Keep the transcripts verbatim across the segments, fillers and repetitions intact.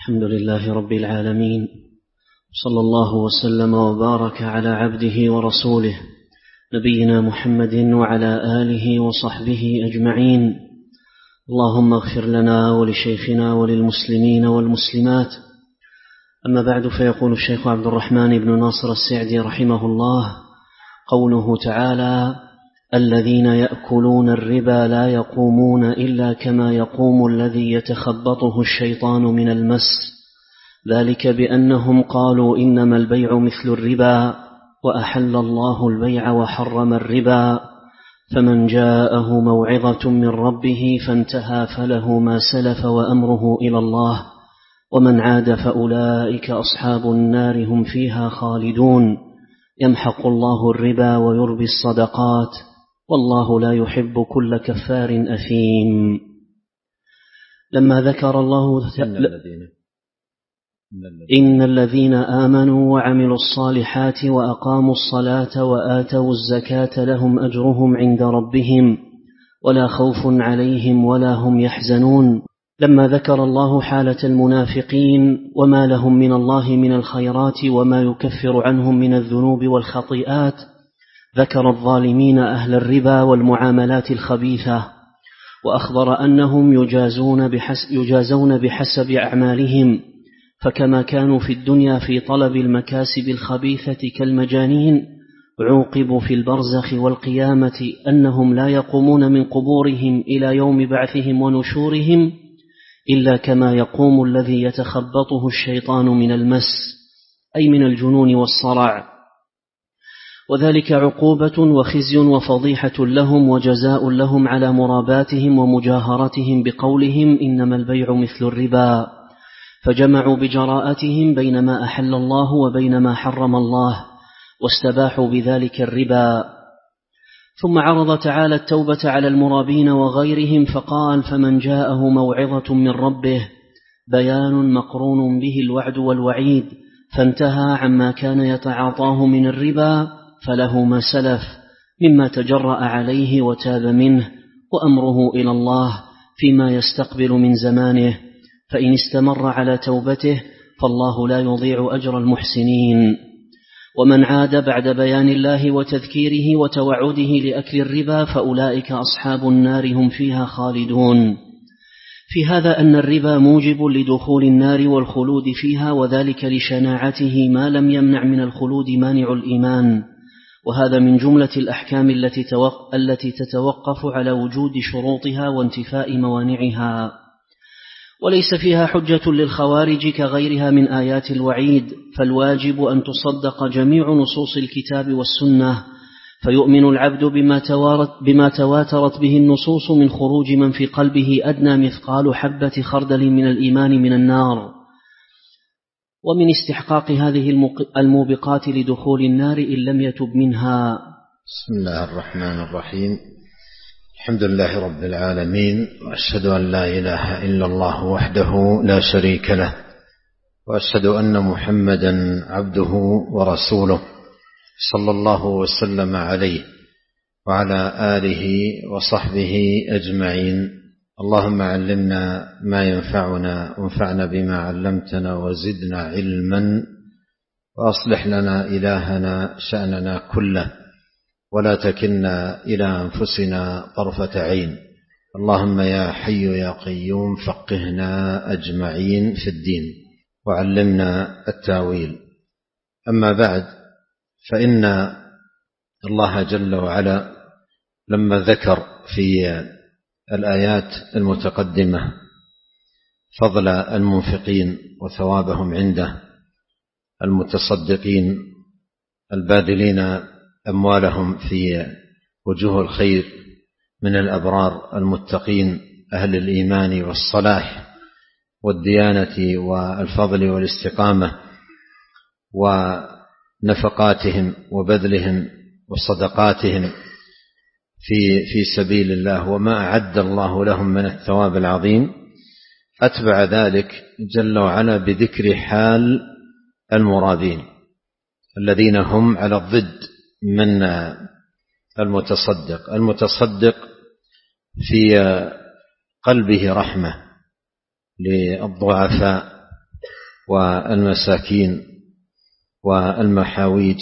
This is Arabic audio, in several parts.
الحمد لله رب العالمين، صلى الله وسلم وبارك على عبده ورسوله نبينا محمد وعلى آله وصحبه أجمعين. اللهم اغفر لنا ولشيخنا وللمسلمين والمسلمات. أما بعد، فيقول الشيخ عبد الرحمن بن ناصر السعدي رحمه الله: قوله تعالى: الذين يأكلون الربا لا يقومون إلا كما يقوم الذي يتخبطه الشيطان من المس، ذلك بأنهم قالوا إنما البيع مثل الربا وأحل الله البيع وحرم الربا، فمن جاءه موعظة من ربه فانتهى فله ما سلف وأمره إلى الله، ومن عاد فأولئك أصحاب النار هم فيها خالدون، يمحق الله الربا ويربي الصدقات، والله لا يحب كل كفار أثيم. لما ذكر الله إن الذين, إن الذين آمنوا وعملوا الصالحات وأقاموا الصلاة وآتوا الزكاة لهم أجرهم عند ربهم ولا خوف عليهم ولا هم يحزنون، لما ذكر الله حالة المنافقين وما لهم من الله من الخيرات وما يكفر عنهم من الذنوب والخطيئات، ذكر الظالمين أهل الربا والمعاملات الخبيثة، وأخبر أنهم يجازون بحسب, يجازون بحسب أعمالهم، فكما كانوا في الدنيا في طلب المكاسب الخبيثة كالمجانين، عوقبوا في البرزخ والقيامة أنهم لا يقومون من قبورهم إلى يوم بعثهم ونشورهم إلا كما يقوم الذي يتخبطه الشيطان من المس، أي من الجنون والصرع، وذلك عقوبة وخزي وفضيحة لهم وجزاء لهم على مراباتهم ومجاهرتهم بقولهم إنما البيع مثل الربا، فجمعوا بجراءتهم بين ما أحل الله وبين ما حرم الله، واستباحوا بذلك الربا. ثم عرض تعالى التوبة على المرابين وغيرهم فقال: فمن جاءه موعظة من ربه، بيان مقرون به الوعد والوعيد، فانتهى عما كان يتعاطاه من الربا فله ما سلف مما تجرأ عليه وتاب منه، وأمره إلى الله فيما يستقبل من زمانه، فإن استمر على توبته فالله لا يضيع أجر المحسنين. ومن عاد بعد بيان الله وتذكيره وتوعده لأكل الربا فأولئك أصحاب النار هم فيها خالدون. في هذا أن الربا موجب لدخول النار والخلود فيها، وذلك لشناعته ما لم يمنع من الخلود مانع الإيمان، وهذا من جملة الأحكام التي التي تتوقف على وجود شروطها وانتفاء موانعها، وليس فيها حجة للخوارج كغيرها من آيات الوعيد، فالواجب أن تصدق جميع نصوص الكتاب والسنة، فيؤمن العبد بما تواترت, بما تواترت به النصوص من خروج من في قلبه أدنى مثقال حبة خردل من الإيمان من النار، ومن استحقاق هذه الموبقات لدخول النار إن لم يتب منها. بسم الله الرحمن الرحيم. الحمد لله رب العالمين، وأشهد أن لا إله إلا الله وحده لا شريك له، وأشهد أن محمدا عبده ورسوله صلى الله وسلم عليه وعلى آله وصحبه أجمعين. اللهم علمنا ما ينفعنا وانفعنا بما علمتنا وزدنا علما، وأصلح لنا إلهنا شأننا كله، ولا تكلنا إلى أنفسنا طرفة عين. اللهم يا حي يا قيوم فقهنا أجمعين في الدين وعلمنا التاويل. أما بعد، فإن الله جل وعلا لما ذكر في الآيات المتقدمة فضل المنفقين وثوابهم عنده، المتصدقين الباذلين أموالهم في وجوه الخير من الأبرار المتقين أهل الإيمان والصلاح والديانة والفضل والاستقامة، ونفقاتهم وبذلهم وصدقاتهم في في سبيل الله وما أعد الله لهم من الثواب العظيم. أتبع ذلك جل وعلا بذكر حال المرابين الذين هم على الضد من المتصدق. المتصدق في قلبه رحمة للضعفاء والمساكين والمحاويج.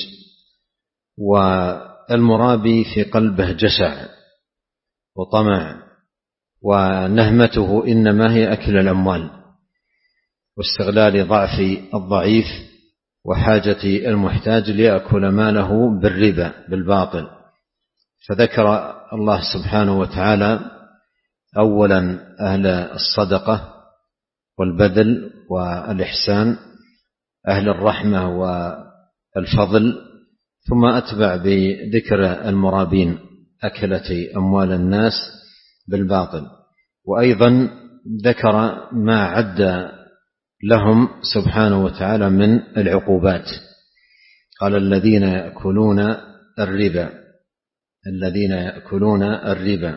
والمرابي في قلبه جشع وطمع، ونهمته إنما هي أكل الأموال واستغلال ضعف الضعيف وحاجة المحتاج ليأكل ماله بالربا بالباطل. فذكر الله سبحانه وتعالى أولا أهل الصدقة والبذل والإحسان، أهل الرحمة والفضل، ثم أتبع بذكر المرابين أكلة أموال الناس بالباطل. وأيضا ذكر ما عد لهم سبحانه وتعالى من العقوبات. قال الذين يأكلون الربا الذين يأكلون الربا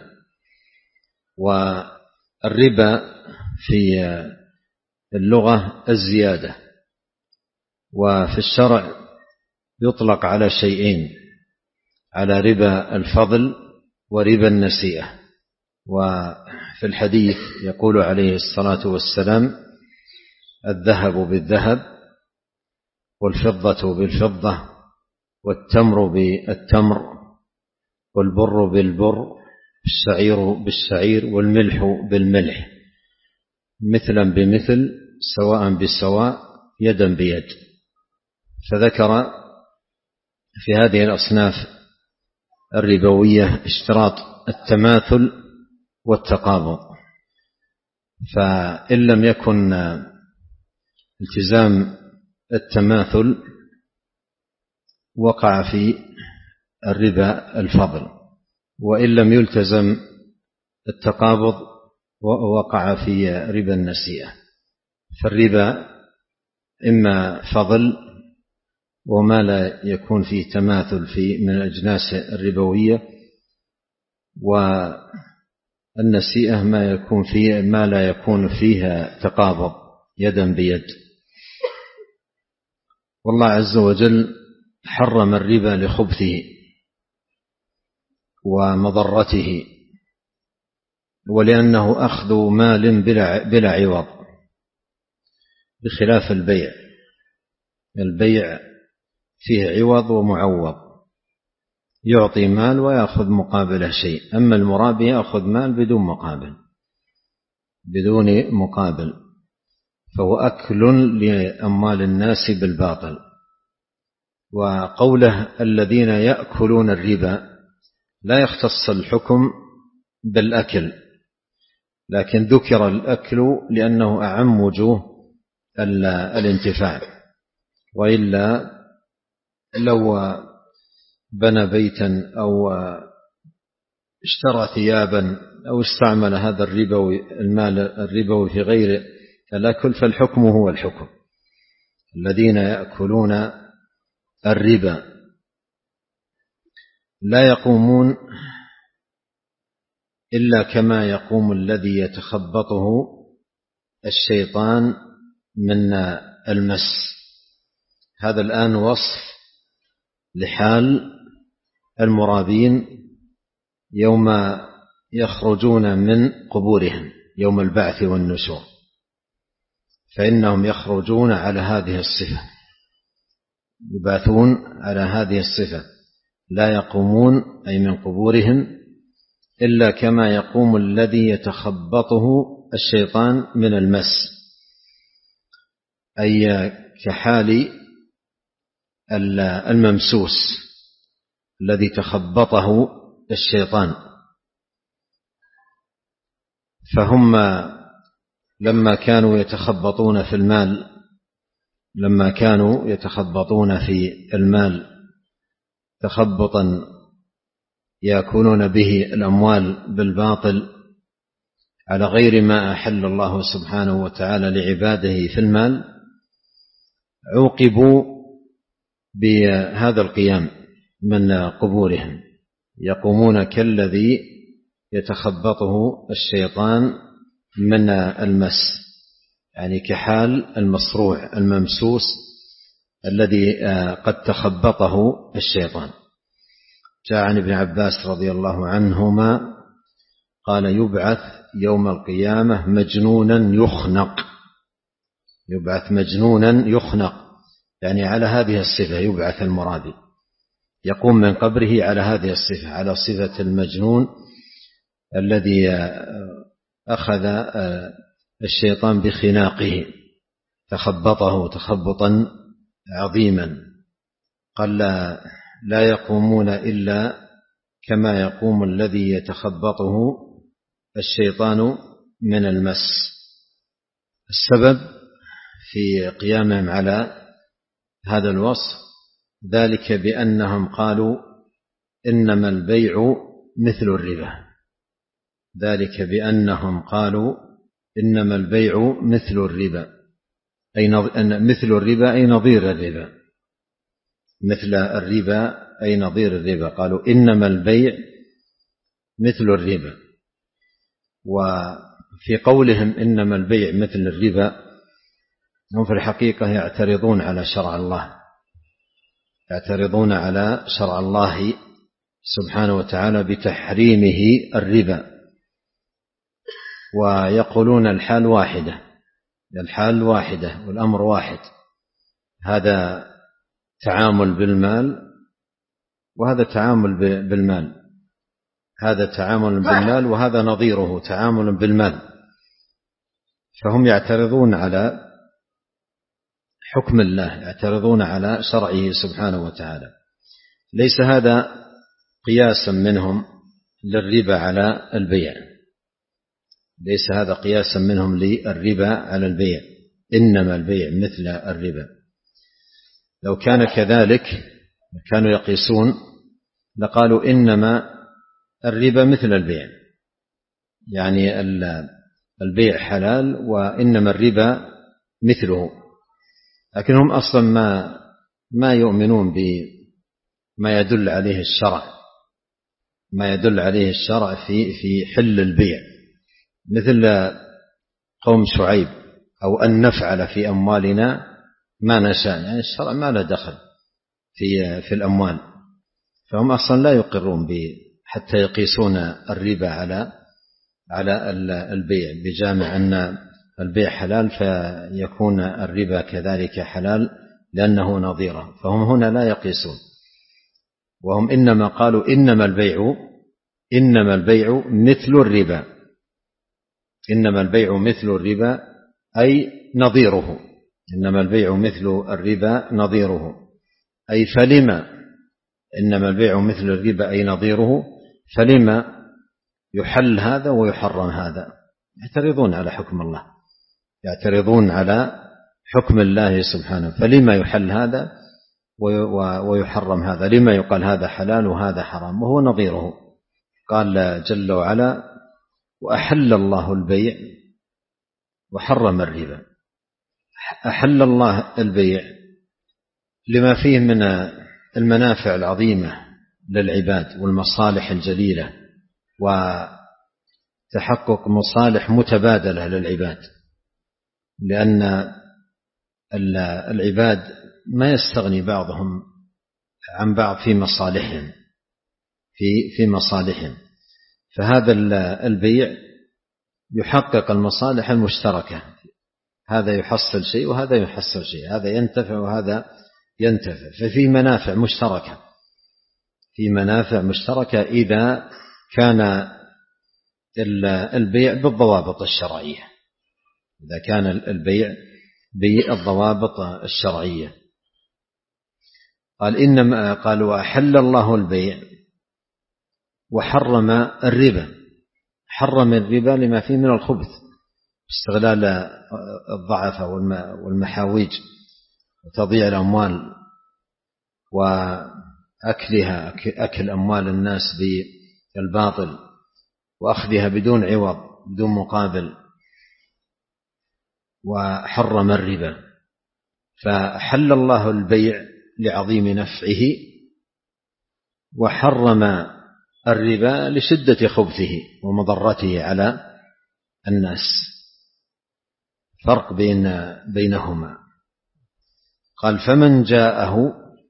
والربا في اللغة الزيادة، وفي الشرع يطلق على شيئين: على ربا الفضل وربا النسيئة. وفي الحديث يقول عليه الصلاة والسلام: الذهب بالذهب والفضة بالفضة والتمر بالتمر والبر بالبر الشعير بالشعير والملح بالملح، مثلا بمثل سواء بسواء يدا بيد. فذكر في هذه الأصناف الربوية اشتراط التماثل والتقابض، فإن لم يكن التزام التماثل وقع في الربا الفضل، وإن لم يلتزم التقابض وقع في ربا النسيئة. فالربا إما فضل وما لا يكون فيه تماثل في من الأجناس الربوية، والنسيئة ما يكون فيه ما لا يكون فيها تقابض يدا بيد. والله عز وجل حرم الربا لخبثه ومضرته، ولأنه أخذ مال بلا عوض، بخلاف البيع. البيع فيه عوض ومعوض، يعطي مال ويأخذ مقابله شيء. أما المرابي يأخذ مال بدون مقابل بدون مقابل فهو أكل لأموال الناس بالباطل. وقوله الذين يأكلون الربا لا يختص الحكم بالأكل، لكن ذكر الأكل لأنه أعم وجوه الانتفاع. وإلا لو بنى بيتا أو اشترى ثيابا أو استعمل هذا الربوي المال الربوي في غير الأكل فالحكم هو الحكم. الذين يأكلون الربا لا يقومون إلا كما يقوم الذي يتخبطه الشيطان من المس. هذا الآن وصف لحال المرابين يوم يخرجون من قبورهم يوم البعث والنشور، فإنهم يخرجون على هذه الصفة، يبعثون على هذه الصفة، لا يقومون أي من قبورهم إلا كما يقوم الذي يتخبطه الشيطان من المس، أي كحال الممسوس الذي تخبطه الشيطان. فهم لما كانوا يتخبطون في المال لما كانوا يتخبطون في المال تخبطا يأكلون به الأموال بالباطل على غير ما أحل الله سبحانه وتعالى لعباده في المال، عوقبوا بهذا القيام من قبورهم، يقومون كالذي يتخبطه الشيطان من المس، يعني كحال المصروع الممسوس الذي قد تخبطه الشيطان. جاء عن ابن عباس رضي الله عنهما قال: يبعث يوم القيامة مجنونا يخنق يبعث مجنونا يخنق، يعني على هذه الصفة يبعث المرابي، يقوم من قبره على هذه الصفة، على صفة المجنون الذي أخذ الشيطان بخناقه تخبطه تخبطا عظيما. قال لا, لا يقومون إلا كما يقوم الذي يتخبطه الشيطان من المس. السبب في قيامهم على هذا الوصف ذلك بأنهم قالوا إنما البيع مثل الربا، ذلك بأنهم قالوا إنما البيع مثل الربا، أي مثل الربا أي نظير الربا، مثل الربا أي نظير الربا، قالوا إنما البيع مثل الربا. وفي قولهم إنما البيع مثل الربا هم في الحقيقة يعترضون على شرع الله، يعترضون على شرع الله سبحانه وتعالى بتحريمه الربا، ويقولون الحال واحدة، الحال واحدة والأمر واحد، هذا تعامل بالمال وهذا تعامل بالمال، هذا تعامل بالمال وهذا نظيره تعامل بالمال. فهم يعترضون على حكم الله، يعترضون على شرعه سبحانه وتعالى. ليس هذا قياسا منهم للربا على البيع، ليس هذا قياسا منهم للربا على البيع، إنما البيع مثل الربا. لو كان كذلك كانوا يقيسون لقالوا إنما الربا مثل البيع، يعني البيع حلال وإنما الربا مثله، لكنهم أصلا ما ما يؤمنون بما يدل عليه الشرع، ما يدل عليه الشرع في في حل البيع، مثل قوم شعيب أو أن نفعل في أموالنا ما نشاء، يعني الشرع ما له دخل في في الأموال. فهم أصلا لا يقرون حتى يقيسون الربا على على البيع بجامع أن البيع حلال فيكون الربا كذلك حلال لأنه نظيره، فهم هنا لا يقيسون. وهم إنما قالوا إنما البيع إنما البيع مثل الربا، إنما البيع مثل الربا أي نظيره، إنما البيع مثل الربا نظيره، أي فلما إنما البيع مثل الربا أي نظيره، فلما يحل هذا ويحرم هذا. يعترضون على حكم الله، يعترضون على حكم الله سبحانه، فلما يحل هذا ويحرم هذا، لما يقال هذا حلال وهذا حرام وهو نظيره. قال جل وعلا وأحل الله البيع وحرم الربا. أحل الله البيع لما فيه من المنافع العظيمة للعباد والمصالح الجليلة وتحقق مصالح متبادلة للعباد، لأن العباد ما يستغني بعضهم عن بعض في مصالحهم في في مصالحهم، فهذا البيع يحقق المصالح المشتركة، هذا يحصل شيء وهذا يحصل شيء، هذا ينتفع وهذا ينتفع، ففي منافع مشتركة، في منافع مشتركة إذا كان البيع بالضوابط الشرعية، إذا كان البيع بالضوابط الشرعية. قال إنما قال وأحل الله البيع وحرم الربا، حرم الربا لما فيه من الخبث، استغلال الضعف والمحاويج وتضييع الأموال وأكلها أكل أموال الناس بالباطل وأخذها بدون عوض بدون مقابل، وحرم الربا. فحل الله البيع لعظيم نفعه وحرم الربا لشدة خبثه ومضرته على الناس، فرق بين بينهما. قال فمن جاءه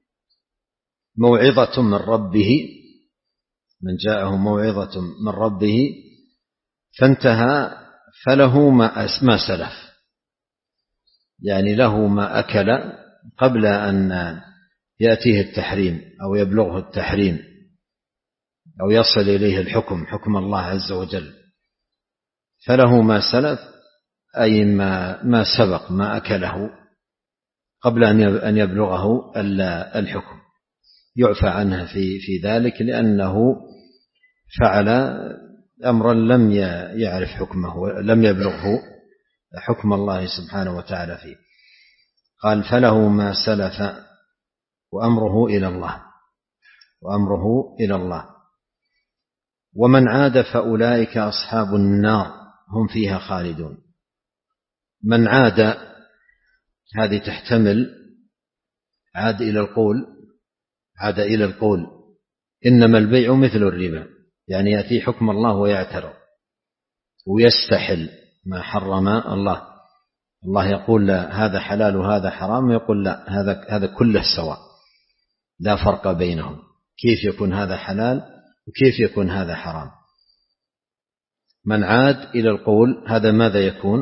موعظة من ربه، من جاءه موعظة من ربه فانتهى فله ما سلف، يعني له ما أكل قبل أن يأتيه التحريم أو يبلغه التحريم أو يصل إليه الحكم حكم الله عز وجل، فله ما سلف أي ما, ما سبق ما أكله قبل أن يبلغه الحكم، يعفى عنه في, في ذلك، لأنه فعل أمرا لم يعرف حكمه، لم يبلغه حكم الله سبحانه وتعالى فيه. قال فله ما سلف وأمره إلى الله وأمره إلى الله ومن عاد فأولئك أصحاب النار هم فيها خالدون. من عاد هذه تحتمل عاد إلى القول عاد إلى القول إنما البيع مثل الربا، يعني يأتي حكم الله ويعترض ويستحل ما حرم الله. الله يقول لا هذا حلال وهذا حرام، يقول لا هذا هذا كله سواء لا فرق بينهم، كيف يكون هذا حلال وكيف يكون هذا حرام؟ من عاد إلى القول هذا ماذا يكون؟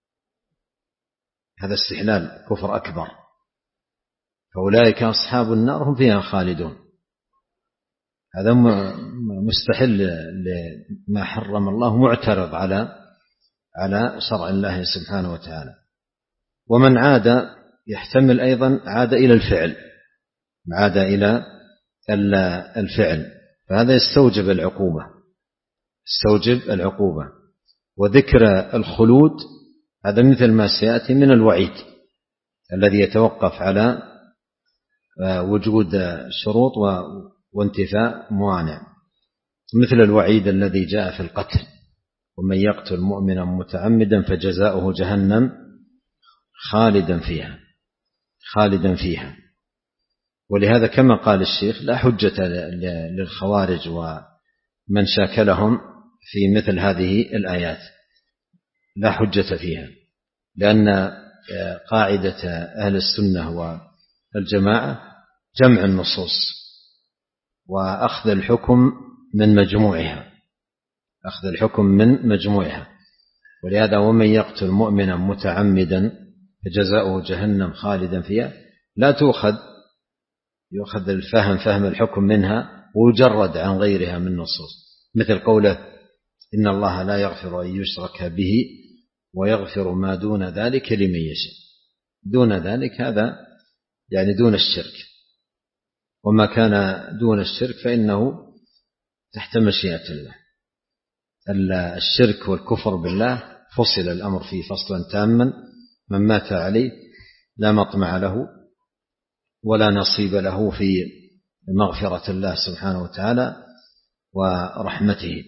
هذا استحلال كفر أكبر. فأولئك أصحاب النار هم فيها خالدون، هذا مستحل لما حرم الله، معترض على على شرع الله سبحانه وتعالى. ومن عاد يحتمل أيضا عاد إلى الفعل، عاد إلى الفعل، فهذا يستوجب العقوبة يستوجب العقوبة. وذكر الخلود هذا مثل ما سيأتي من الوعيد الذي يتوقف على وجود شروط وانتفاء موانع، مثل الوعيد الذي جاء في القتل ومن يقتل مؤمنا متعمدا فجزاؤه جهنم خالدا فيها خالدا فيها. ولهذا كما قال الشيخ لا حجة للخوارج ومن شاكلهم في مثل هذه الآيات، لا حجة فيها، لأن قاعدة أهل السنة والجماعة جمع النصوص وأخذ الحكم من مجموعها أخذ الحكم من مجموعها. ولهذا ومن يقتل مؤمنا متعمدا فجزاؤه جهنم خالدا فيها لا تؤخذ يؤخذ الفهم فهم الحكم منها ويجرد عن غيرها من نصوص، مثل قوله إن الله لا يغفر أن يشرك به ويغفر ما دون ذلك لمن يشاء. دون ذلك هذا يعني دون الشرك، وما كان دون الشرك فإنه تحت مشيئة الله. الشرك والكفر بالله فصل الأمر فيه فصلا تاما، من مات عليه لا مطمع له ولا نصيب له في مغفرة الله سبحانه وتعالى ورحمته.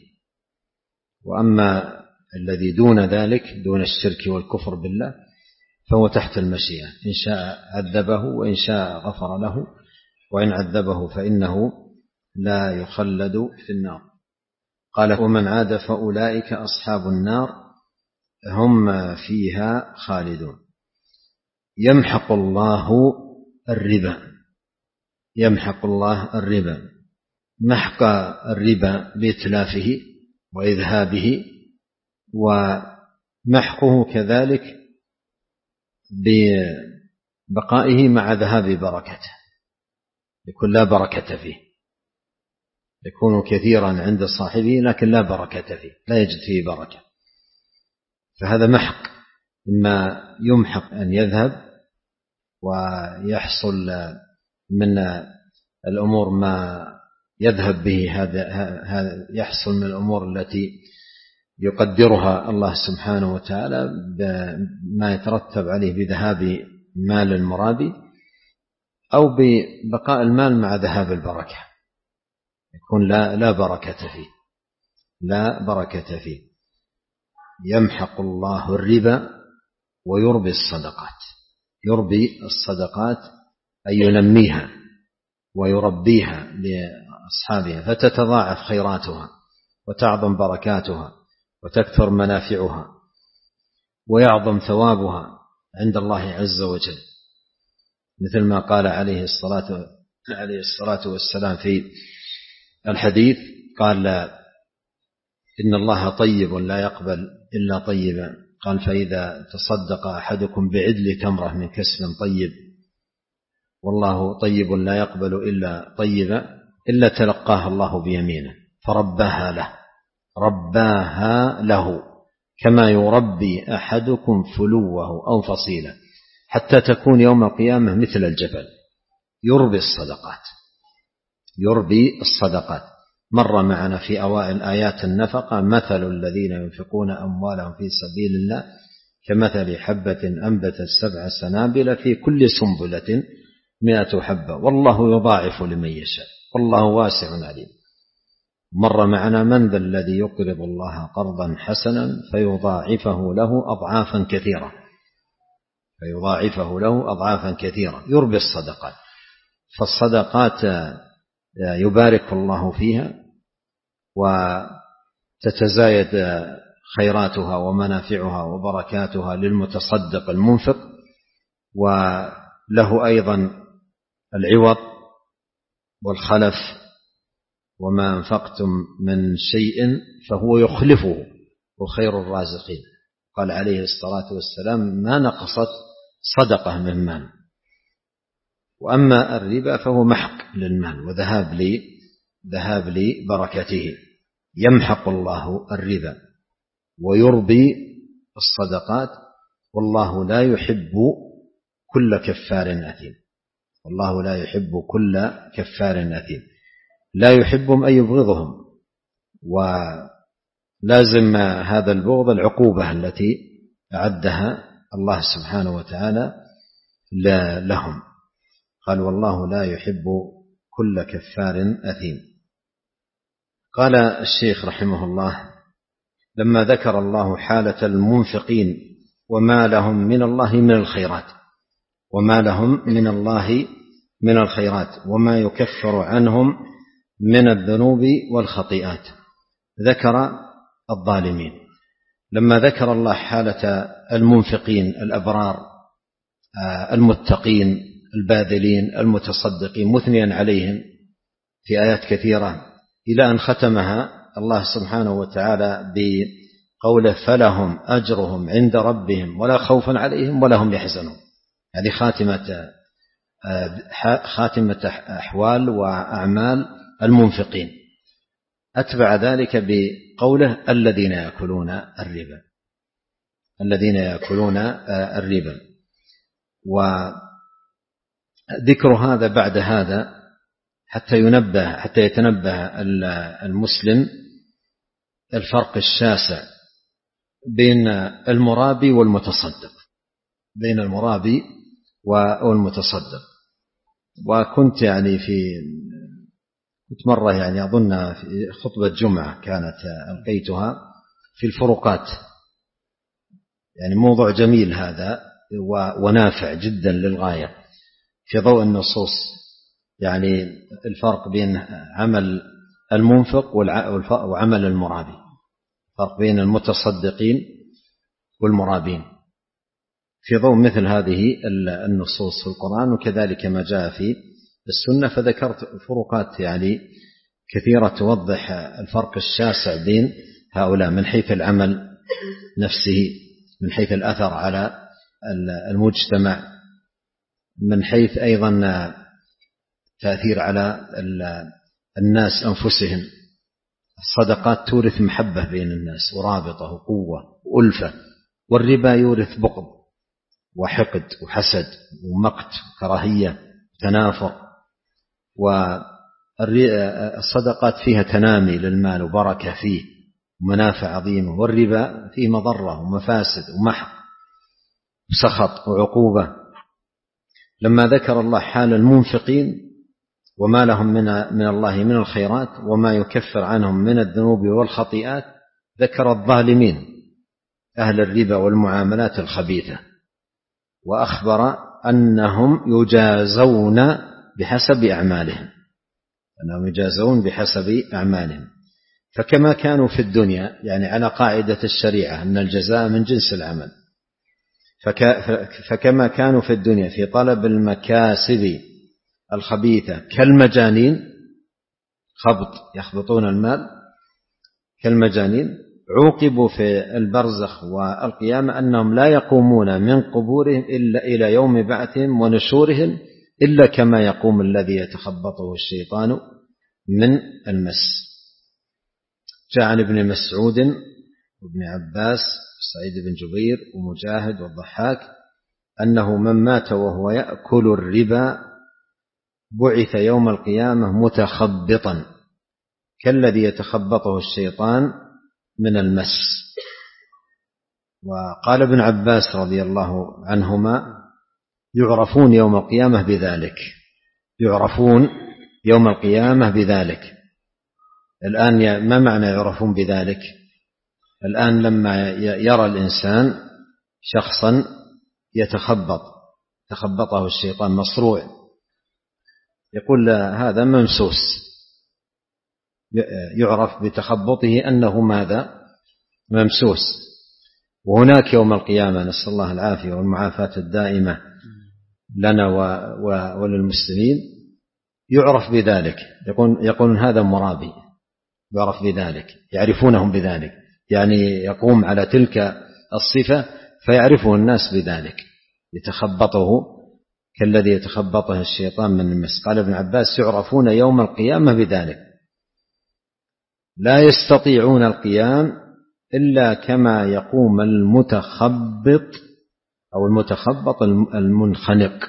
وأما الذي دون ذلك دون الشرك والكفر بالله فهو تحت المشيئة، إن شاء عذبه وإن شاء غفر له، وإن عذبه فإنه لا يخلد في النار. قال ومن عاد فأولئك أصحاب النار هم فيها خالدون. يمحق الله الربا يمحق الله الربا محق الربا بإتلافه وإذهابه، ومحقه كذلك ببقائه مع ذهاب بركته، يكون لا بركة فيه، يكون كثيرا عند صاحبه لكن لا بركة فيه، لا يجد فيه بركة. فهذا محق، إما يمحق أن يذهب ويحصل من الأمور ما يذهب به، هذا يحصل من الأمور التي يقدرها الله سبحانه وتعالى بما يترتب عليه بذهاب مال المرابي، أو ببقاء المال مع ذهاب البركة، يكون لا لا بركة فيه لا بركة فيه. يمحق الله الربا ويربي الصدقات، يربي الصدقات أي ينميها ويربيها لأصحابها فتتضاعف خيراتها وتعظم بركاتها وتكثر منافعها ويعظم ثوابها عند الله عز وجل، مثل ما قال عليه الصلاة عليه الصلاة والسلام في الحديث، قال إن الله طيب لا يقبل إلا طيبا قال فإذا تصدق أحدكم بعدل تمرة من كسب طيب والله طيب لا يقبل إلا طيبا إلا تلقاها الله بيمينه فرباها له رباها له كما يربي أحدكم فلوه أو فصيلة حتى تكون يوم القيامة مثل الجبل. يربي الصدقات يربي الصدقات. مر معنا في أوائل آيات النفقة مثل الذين ينفقون أموالهم في سبيل الله كمثل حبة أنبتت سبع سنابل في كل سنبلة مئة حبة والله يضاعف لمن يشاء والله واسع عليم. مر معنا من ذا الذي يقرض الله قرضا حسنا فيضاعفه له أضعافا كثيرة فيضاعفه له أضعافا كثيرة. يربي الصدقات. فالصدقات يبارك الله فيها وتتزايد خيراتها ومنافعها وبركاتها للمتصدق المنفق وله أيضا العوض والخلف وما أنفقتم من شيء فهو يخلفه وخير الرازقين. قال عليه الصلاة والسلام ما نقصت صدقة من مال. وأما الربا فهو محق للمال وذهاب لي ذهاب لبركته. يمحق الله الربا ويربي الصدقات والله لا يحب كل كفار أثيم. والله لا يحب كل كفار أثيم. لا يحبهم أي يبغضهم ولازم هذا البغض العقوبة التي أعدها الله سبحانه وتعالى لهم. قال والله لا يحب كل كفار أثيم. قال الشيخ رحمه الله لما ذكر الله حالة المنفقين وما لهم من الله من الخيرات وما لهم من الله من الخيرات وما يكفر عنهم من الذنوب والخطيئات ذكر الظالمين. لما ذكر الله حالة المنفقين الأبرار المتقين الباذلين المتصدقين مثنيا عليهم في آيات كثيرة إلى أن ختمها الله سبحانه وتعالى بقوله فلهم أجرهم عند ربهم ولا خوف عليهم ولا هم يحزنون. يعني خاتمة خاتمة أحوال وأعمال المنفقين. أتبع ذلك بقوله الذين يأكلون الربا الذين يأكلون الربا. وذكر هذا بعد هذا حتى ينبه حتى يتنبه المسلم الفرق الشاسع بين المرابي والمتصدق بين المرابي والمتصدق. وكنت يعني في كنت مرة يعني أظن في خطبة جمعة كانت ألقيتها في الفروقات. يعني موضوع جميل هذا ونافع جدا للغاية في ضوء النصوص. يعني الفرق بين عمل المنفق وعمل المرابي. فرق بين المتصدقين والمرابين في ضوء مثل هذه النصوص في القرآن وكذلك ما جاء في السنة. فذكرت فروقات يعني كثيرة توضح الفرق الشاسع بين هؤلاء من حيث العمل نفسه من حيث الأثر على المجتمع من حيث أيضا تأثير على الناس أنفسهم. الصدقات تورث محبة بين الناس ورابطة وقوة وألفة والربا يورث بغض وحقد وحسد ومقت وكراهية وتنافر. والصدقات فيها تنامي للمال وبركة فيه ومنافع عظيمة والربا فيه مضرة ومفاسد ومحق وسخط وعقوبة. لما ذكر الله حال المنفقين وما لهم من من الله من الخيرات وما يكفر عنهم من الذنوب والخطيئات ذكر الظالمين أهل الربا والمعاملات الخبيثة وأخبر أنهم يجازون بحسب أعمالهم أنهم يجازون بحسب أعمالهم. فكما كانوا في الدنيا يعني على قاعدة الشريعة أن الجزاء من جنس العمل فكما كانوا في الدنيا في طلب المكاسب الخبيثة كالمجانين خبط يخبطون المال كالمجانين عوقبوا في البرزخ والقيامة أنهم لا يقومون من قبورهم إلا إلى يوم بعثهم ونشورهم إلا كما يقوم الذي يتخبطه الشيطان من المس. جاء عن ابن مسعود وابن عباس سعيد بن جبير ومجاهد والضحاك أنه من مات وهو يأكل الربا بعث يوم القيامة متخبطا كالذي يتخبطه الشيطان من المس. وقال ابن عباس رضي الله عنهما يعرفون يوم القيامة بذلك، يعرفون يوم القيامة بذلك. الآن ما معنى يعرفون بذلك؟ الآن لما يرى الإنسان شخصا يتخبط تخبطه الشيطان مصروع يقول هذا ممسوس، يعرف بتخبطه أنه ماذا؟ ممسوس. وهناك يوم القيامة نسأل الله العافية والمعافاة الدائمة لنا وللمسلمين يعرف بذلك، يقول يقولون هذا مرابي، يعرف بذلك، يعرفونهم بذلك، يعني يقوم على تلك الصفة فيعرفه الناس بذلك، يتخبطه كالذي يتخبطه الشيطان من المس. قال ابن عباس يعرفون يوم القيامة بذلك، لا يستطيعون القيام إلا كما يقوم المتخبط أو المتخبط المنخنق.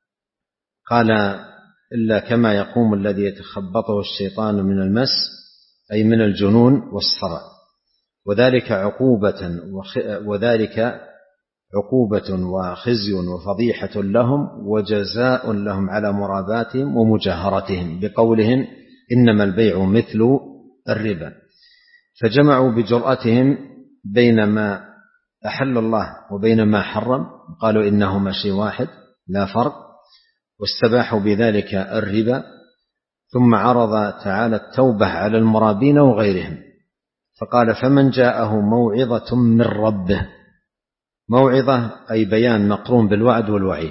قال إلا كما يقوم الذي يتخبطه الشيطان من المس أي من الجنون والصرع، وذلك عقوبة وذلك عقوبة وخزي وفضيحة لهم وجزاء لهم على مراباتهم ومجاهرتهم بقولهم إنما البيع مثل الربا. فجمعوا بجرأتهم بين ما أحل الله وبين ما حرم، قالوا إنهما شيء واحد لا فرق، واستباحوا بذلك الربا. ثم عرض تعالى التوبة على المرابين وغيرهم فقال فمن جاءه موعظة من ربه، موعظة أي بيان مقرون بالوعد والوعيد،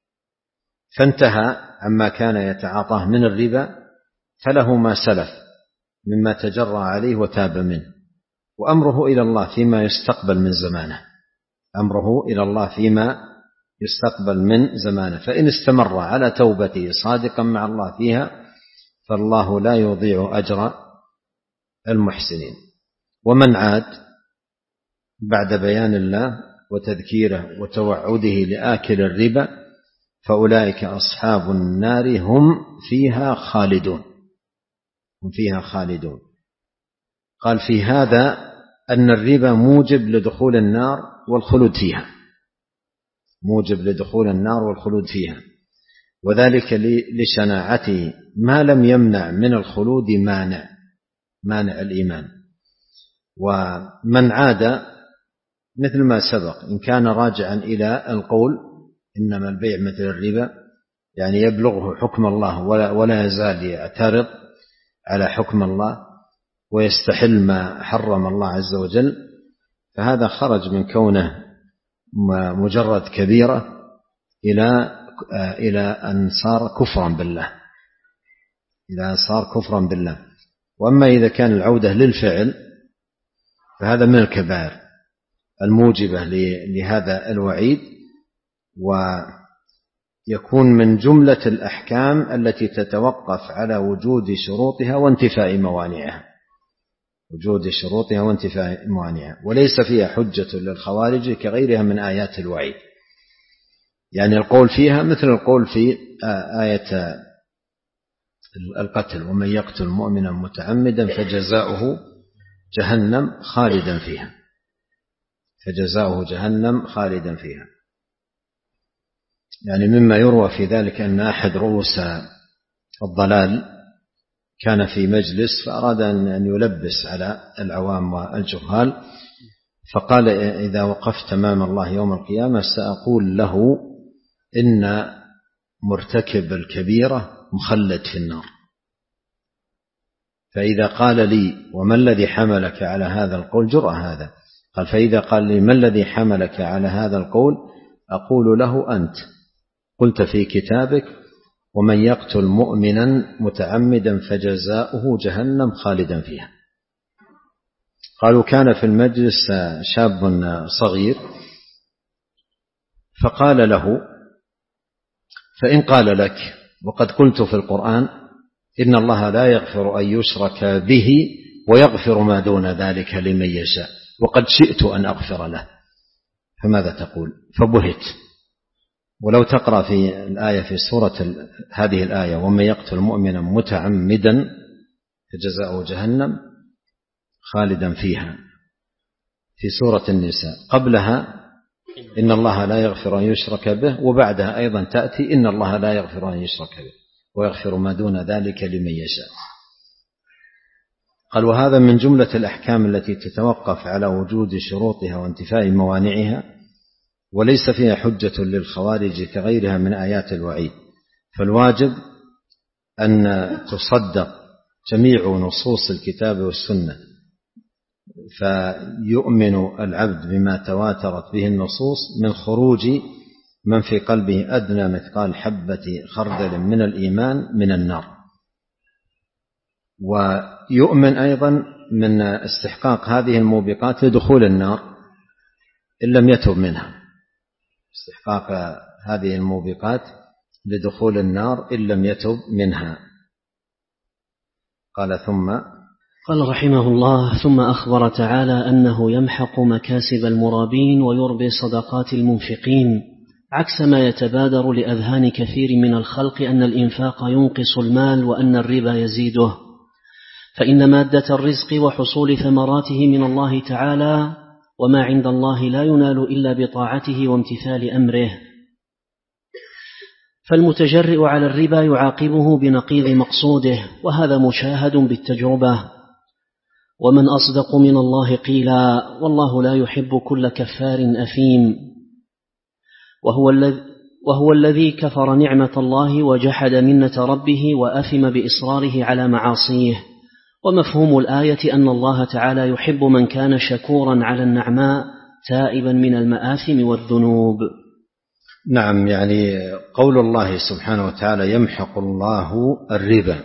فانتهى عما كان يتعاطاه من الربا فله ما سلف مما تجرى عليه وتاب منه، وأمره إلى الله فيما يستقبل من زمانه، أمره إلى الله فيما يستقبل من زمانه، فإن استمر على توبته صادقا مع الله فيها فالله لا يضيع أجر المحسنين. ومن عاد بعد بيان الله وتذكيره وتوعده لآكل الربا فأولئك أصحاب النار هم فيها خالدون، هم فيها خالدون. قال في هذا أن الربا موجب لدخول النار والخلود فيها، موجب لدخول النار والخلود فيها، وذلك لشناعته ما لم يمنع من الخلود مانع مانع الإيمان. ومن عاد مثل ما سبق إن كان راجعا إلى القول إنما البيع مثل الربا، يعني يبلغه حكم الله ولا, ولا يزال يعترض على حكم الله ويستحل ما حرم الله عز وجل، فهذا خرج من كونه مجرد كبيرة إلى إلى أن صار كفرا بالله، إلى أن صار كفرا بالله. وأما إذا كان العودة للفعل فهذا من الكبائر الموجبة لهذا الوعيد، ويكون من جملة الأحكام التي تتوقف على وجود شروطها وانتفاء موانعها، وجود شروطها وانتفاء موانعها، وليس فيها حجة للخوارج كغيرها من آيات الوعيد. يعني القول فيها مثل القول في آية القتل ومن يقتل مؤمنا متعمدا فجزاؤه جهنم خالدا فيها، فجزاؤه جهنم خالدا فيها. يعني مما يروى في ذلك أن أحد رؤوس الضلال كان في مجلس فأراد أن يلبس على العوام والجهال، فقال إذا وقفت أمام الله يوم القيامة سأقول له إن مرتكب الكبيرة مخلد في النار، فإذا قال لي وما الذي حملك على هذا القول، جرأ هذا، قال فإذا قال لي ما الذي حملك على هذا القول أقول له أنت قلت في كتابك ومن يقتل مؤمنا متعمدا فجزاؤه جهنم خالدا فيها. قالوا كان في المجلس شاب صغير فقال له: فإن قال لك وقد قلت في القرآن إن الله لا يغفر أن يشرك به ويغفر ما دون ذلك لمن يشاء وقد شئت أن أغفر له، فماذا تقول؟ فبهت. ولو تقرأ في الآية في سورة هذه الآية: ومن يقتل مؤمنا متعمدا فجزاؤه جهنم خالدا فيها، في سورة النساء قبلها إن الله لا يغفر أن يشرك به، وبعدها أيضا تأتي إن الله لا يغفر أن يشرك به ويغفر ما دون ذلك لمن يشاء. قال: وهذا من جملة الأحكام التي تتوقف على وجود شروطها وانتفاء موانعها، وليس فيها حجة للخوارج كغيرها من آيات الوعيد، فالواجب أن تصدق جميع نصوص الكتاب والسنة، فيؤمن العبد بما تواترت به النصوص من خروج من في قلبه أدنى مثقال حبة خردل من الإيمان من النار، ويؤمن أيضا من استحقاق هذه الموبقات لدخول النار إن لم يتب منها، استحقاق هذه الموبقات لدخول النار إن لم يتب منها. قال ثم قال رحمه الله: ثم أخبر تعالى أنه يمحق مكاسب المرابين ويربي صدقات المنفقين، عكس ما يتبادر لأذهان كثير من الخلق أن الإنفاق ينقص المال وأن الربا يزيده، فإن مادة الرزق وحصول ثمراته من الله تعالى، وما عند الله لا ينال إلا بطاعته وامتثال أمره، فالمتجرئ على الربا يعاقبه بنقيض مقصوده، وهذا مشاهد بالتجربة. ومن أصدق من الله قيلا، والله لا يحب كل كفار أثيم، وهو الذي وهو الذي كفر نعمة الله وجحد منة ربه وأثم بإصراره على معاصيه. ومفهوم الآية أن الله تعالى يحب من كان شكورا على النعماء تائبا من المآثم والذنوب. نعم، يعني قول الله سبحانه وتعالى: يمحق الله الربا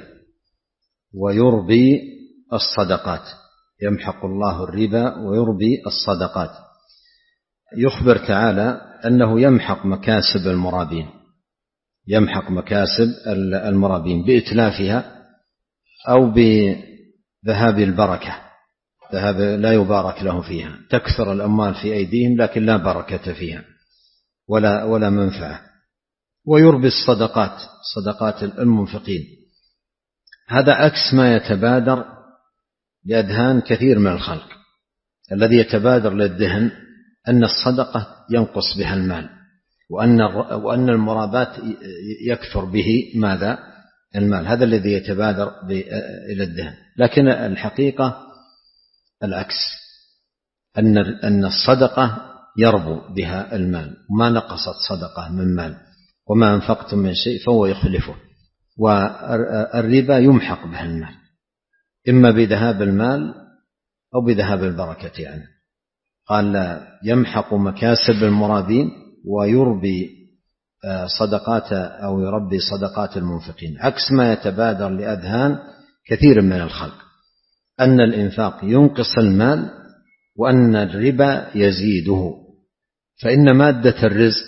ويربي الصدقات، يمحق الله الربا ويربي الصدقات، يخبر تعالى أنه يمحق مكاسب المرابين، يمحق مكاسب المرابين بإتلافها أو بذهاب البركة، ذهاب لا يبارك له فيها، تكثر الأموال في أيديهم لكن لا بركة فيها ولا ولا منفعة. ويربي الصدقات، صدقات المنفقين، هذا عكس ما يتبادر لأذهان كثير من الخلق. الذي يتبادر للذهن أن الصدقة ينقص بها المال، وأن وأن المرابات يكثر به ماذا؟ المال، هذا الذي يتبادر إلى الذهن. لكن الحقيقة العكس، أن أن الصدقة يربو بها المال، وما نقصت صدقة من مال، وما أنفقتم من شيء فهو يخلفه. والربا يمحق به المال، إما بذهاب المال أو بذهاب البركة. يعني قال: يمحق مكاسب المرابين ويربي صدقات أو يربي صدقات المنفقين، عكس ما يتبادر لأذهان كثير من الخلق أن الإنفاق ينقص المال وأن الربا يزيده. فإن مادة الرزق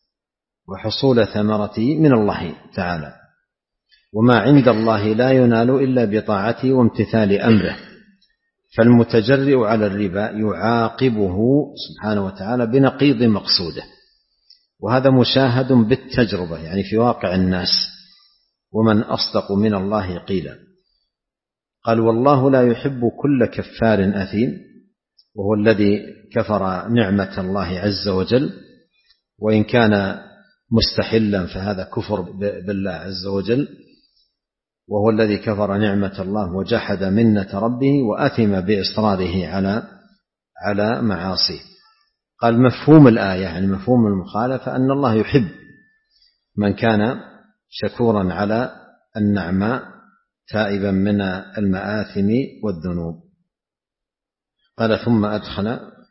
وحصول ثمرته من الله تعالى، وما عند الله لا ينال إلا بطاعته وامتثال أمره، فالمتجرئ على الربا يعاقبه سبحانه وتعالى بنقيض مقصوده، وهذا مشاهد بالتجربة، يعني في واقع الناس. ومن أصدق من الله قيلا. قال: والله لا يحب كل كفار أثيم، وهو الذي كفر نعمة الله عز وجل، وإن كان مستحلا فهذا كفر بالله عز وجل، وهو الذي كفر نعمة الله وجحد منة ربه وأثم بإصراره على على معاصيه. قال: مفهوم الآية، يعني مفهوم المخالفة، أن الله يحب من كان شكورا على النعماء تائبا من المآثم والذنوب. قال: ثم أدخل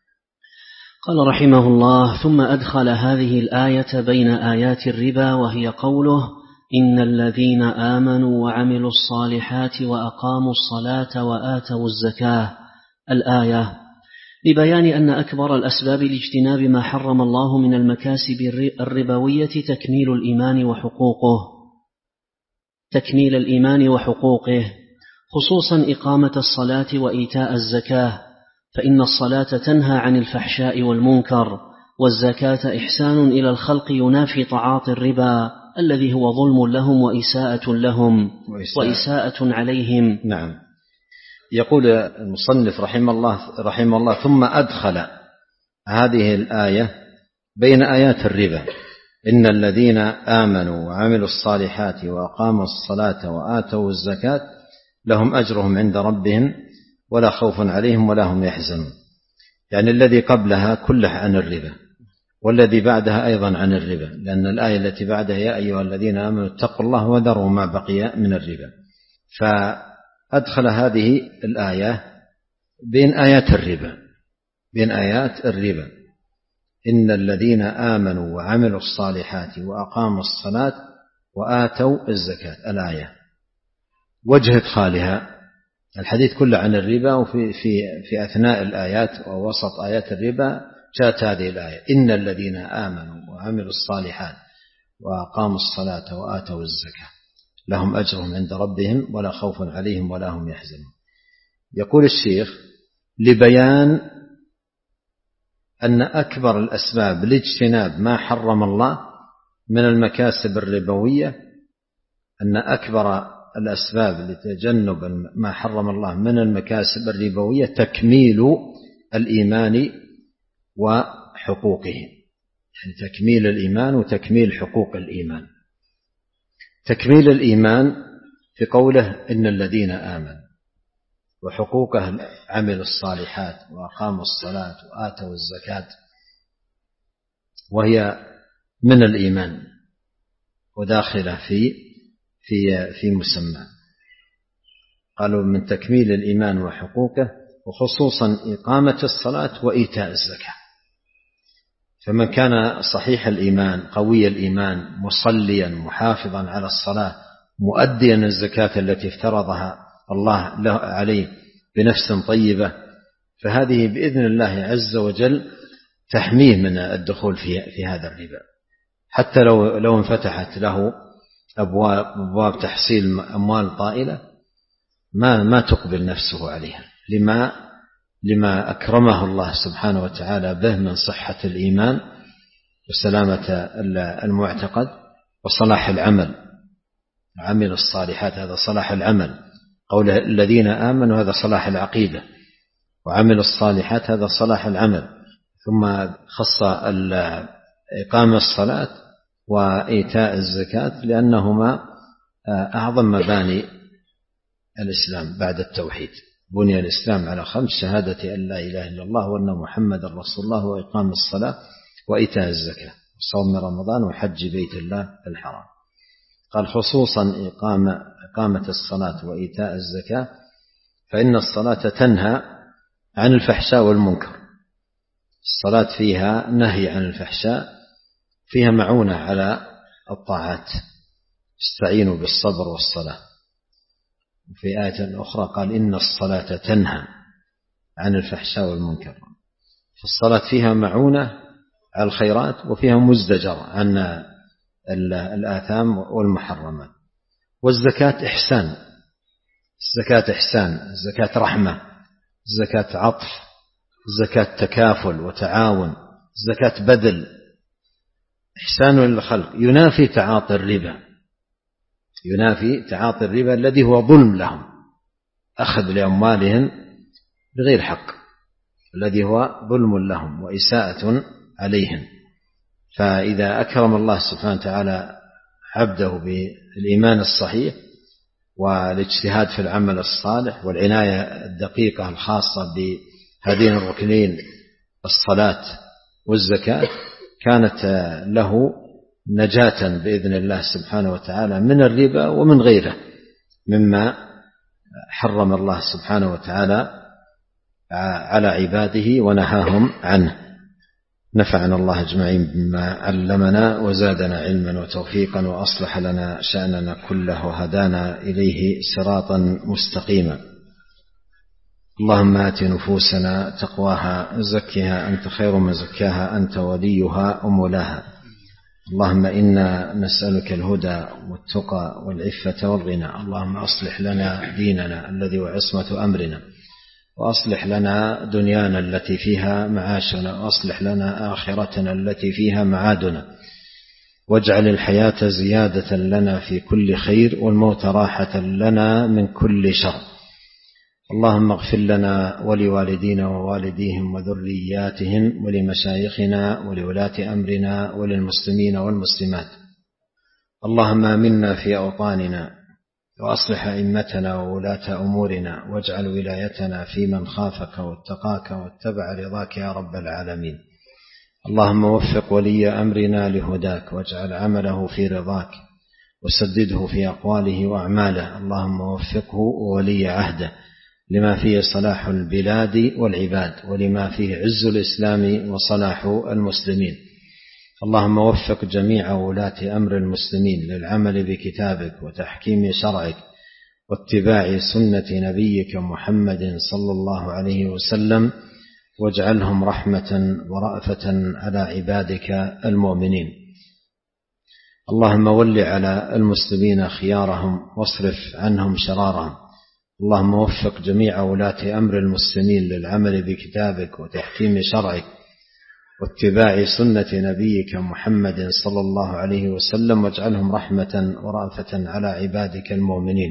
قال رحمه الله: ثم أدخل هذه الآية بين آيات الربا، وهي قوله: إن الذين آمنوا وعملوا الصالحات وأقاموا الصلاة وآتوا الزكاة الآية لبيان أن أكبر الأسباب لاجتناب ما حرم الله من المكاسب الربوية تكميل الإيمان وحقوقه تكميل الإيمان وحقوقه خصوصا إقامة الصلاة وإيتاء الزكاة، فإن الصلاة تنهى عن الفحشاء والمنكر، والزكاة إحسان إلى الخلق ينافي تعاطي الربا الذي هو ظلم لهم وإساءة لهم وإساءة, وإساءة عليهم. نعم. يقول المصنف رحمه الله, رحمه الله ثم أدخل هذه الآية بين آيات الربا إن الذين آمنوا وعملوا الصالحات وأقاموا الصلاة وآتوا الزكاة لهم أجرهم عند ربهم ولا خوف عليهم ولا هم يحزنون، يعني الذي قبلها كله عن الربا والذي بعدها أيضا عن الربا، لأن الآية التي بعدها يا أيها الذين آمنوا اتقوا الله وذروا ما بقي من الربا، فأدخل هذه الآية بين آيات الربا بين آيات الربا إن الذين آمنوا وعملوا الصالحات وأقاموا الصلاة وآتوا الزكاة. الآية وجه إدخالها الحديث كله عن الربا، وفي في في أثناء الآيات ووسط آيات الربا جاءت هذه الآية إن الذين آمنوا وعملوا الصالحات وأقاموا الصلاة وآتوا الزكاة لهم أجرهم عند ربهم ولا خوف عليهم ولا هم يحزنون. يقول الشيخ لبيان أن أكبر الأسباب لاجتناب ما حرم الله من المكاسب الربوية، أن أكبر الأسباب لتجنب ما حرم الله من المكاسب الربوية تكميل الإيمان وحقوقه، يعني تكميل الإيمان وتكميل حقوق الإيمان. تكميل الإيمان في قوله إن الذين آمنوا، وحقوقه عملوا الصالحات وأقاموا الصلاة وآتوا الزكاة، وهي من الإيمان وداخلة في في في مسمى. قالوا من تكميل الإيمان وحقوقه، وخصوصا إقامة الصلاة وإيتاء الزكاة. فمن كان صحيح الإيمان قوي الإيمان مصليا محافظا على الصلاة مؤديا الزكاة التي افترضها الله له عليه بنفس طيبة، فهذه بإذن الله عز وجل تحميه من الدخول في في هذا الربا، حتى لو لو انفتحت له أبواب أبواب تحصيل أموال طائلة ما ما تقبل نفسه عليها، لما لما أكرمه الله سبحانه وتعالى به من صحة الإيمان وسلامة المعتقد وصلاح العمل. عمل الصالحات هذا صلاح العمل، قوله الذين آمنوا هذا صلاح العقيدة، وعمل الصالحات هذا صلاح العمل. ثم خص إقامة الصلاة وإيتاء الزكاة لأنهما أعظم مباني الإسلام بعد التوحيد. بني الإسلام على خمس: شهادة أن لا إله إلا الله وأن محمد رسول الله وإقام الصلاة وإيتاء الزكاة وصوم رمضان وحج بيت الله الحرام. قال خصوصا إقامة, إقامة الصلاة وإيتاء الزكاة، فإن الصلاة تنهى عن الفحشاء والمنكر. الصلاة فيها نهي عن الفحشاء، فيها معونة على الطاعات، استعينوا بالصبر والصلاة. وفي آية أخرى قال إن الصلاة تنهى عن الفحشاء والمنكر. فالصلاة فيها معونة على الخيرات، وفيها مزدجر عن الآثام والمحرمات. والزكاة إحسان، الزكاة إحسان، الزكاة رحمة، الزكاة عطف، الزكاة تكافل وتعاون، الزكاة بذل، إحسان للخلق، ينافي تعاطي الربا، ينافي تعاطي الربا الذي هو ظلم لهم، أخذ لأموالهم بغير حق، الذي هو ظلم لهم وإساءة عليهم. فإذا أكرم الله سبحانه وتعالى عبده بالإيمان الصحيح والاجتهاد في العمل الصالح والعناية الدقيقة الخاصة بهذين الركنين الصلاة والزكاة، كانت له نجاة بإذن الله سبحانه وتعالى من الربا ومن غيره مما حرم الله سبحانه وتعالى على عباده ونهاهم عنه. نفعنا الله أجمعين بما علمنا وزادنا علما وتوفيقا وأصلح لنا شأننا كله وهدانا إليه صراطا مستقيما. اللهم آت نفوسنا تقواها زكها أنت خير من زكاها أنت وليها ومولاها. اللهم إنا نسألك الهدى والتقى والعفة والغنى. اللهم أصلح لنا ديننا الذي هو عصمة أمرنا، وأصلح لنا دنيانا التي فيها معاشنا، وأصلح لنا آخرتنا التي فيها معادنا، واجعل الحياة زيادة لنا في كل خير والموت راحة لنا من كل شر. اللهم اغفر لنا ولوالدينا ووالديهم وذرياتهم ولمشايخنا ولولاة أمرنا وللمسلمين والمسلمات. اللهم آمنا في أوطاننا وأصلح أئمتنا وولاة أمورنا، واجعل ولايتنا في من خافك واتقاك واتبع رضاك يا رب العالمين. اللهم وفق ولي أمرنا لهداك، واجعل عمله في رضاك، وسدده في أقواله وأعماله. اللهم وفقه وولي عهده لما فيه صلاح البلاد والعباد، ولما فيه عز الإسلام وصلاح المسلمين. اللهم وفق جميع ولاة أمر المسلمين للعمل بكتابك وتحكيم شرعك واتباع سنة نبيك محمد صلى الله عليه وسلم، واجعلهم رحمة ورأفة على عبادك المؤمنين. اللهم ول على المسلمين خيارهم واصرف عنهم شرارهم. اللهم وفق جميع ولاة أمر المسلمين للعمل بكتابك وتحكيم شرعك واتباع سنة نبيك محمد صلى الله عليه وسلم، واجعلهم رحمة ورأفة على عبادك المؤمنين.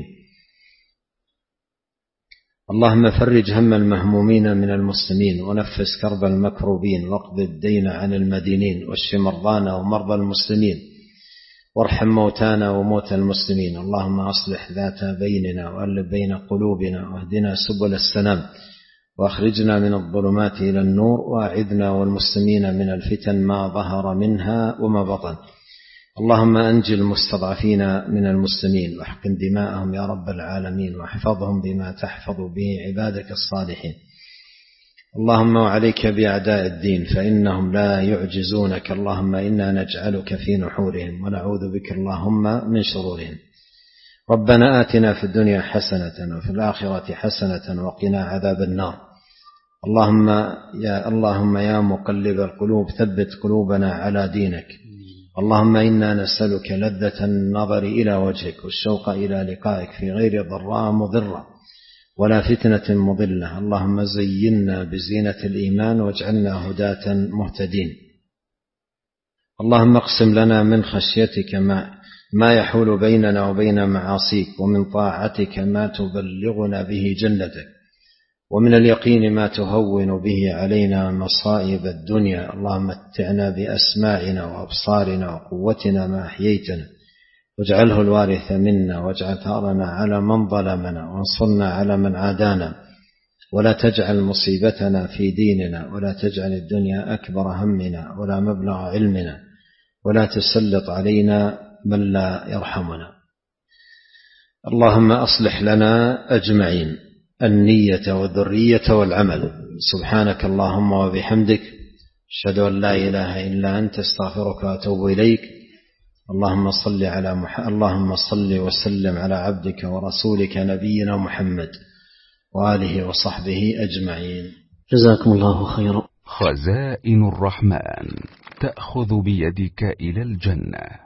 اللهم فرج هم المهمومين من المسلمين، ونفس كرب المكروبين، واقض الدين عن المدينين، واشف مرضانا ومرضى المسلمين، وارحم موتانا وموتى المسلمين. اللهم أصلح ذات بيننا وألف بين قلوبنا، واهدنا سبل السلام، وأخرجنا من الظلمات إلى النور، وأعذنا والمسلمين من الفتن ما ظهر منها وما بطن. اللهم أنجي المستضعفين من المسلمين، واحقن دماءهم يا رب العالمين، واحفظهم بما تحفظ به عبادك الصالحين. اللهم وعليك بأعداء الدين فإنهم لا يعجزونك. اللهم إنا نجعلك في نحورهم ونعوذ بك اللهم من شرورهم. ربنا آتنا في الدنيا حسنة وفي الآخرة حسنة وقنا عذاب النار. اللهم يا اللهم يا مقلب القلوب ثبت قلوبنا على دينك. اللهم إنا نسألك لذة النظر إلى وجهك والشوق إلى لقائك في غير ضراء مضرة ولا فتنة مضلة. اللهم زينا بزينة الإيمان واجعلنا هداة مهتدين. اللهم اقسم لنا من خشيتك ما, ما يحول بيننا وبين معاصيك، ومن طاعتك ما تبلغنا به جنتك، ومن اليقين ما تهون به علينا مصائب الدنيا. اللهم متعنا بأسماعنا وأبصارنا وقوتنا ما أحييتنا، واجعله الوارث منا، واجعل ثارنا على من ظلمنا، وانصرنا على من عادانا، ولا تجعل مصيبتنا في ديننا، ولا تجعل الدنيا أكبر همنا ولا مبلغ علمنا، ولا تسلط علينا من لا يرحمنا. اللهم أصلح لنا أجمعين النية والذرية والعمل. سبحانك اللهم وبحمدك، أشهد أن لا إله إلا أنت، استغفرك وأتوب إليك. اللهم صل على مح... اللهم صل وسلم على عبدك ورسولك نبينا محمد وآله وصحبه أجمعين. جزاكم الله خيرا. خزائن الرحمن تأخذ بيدك إلى الجنة.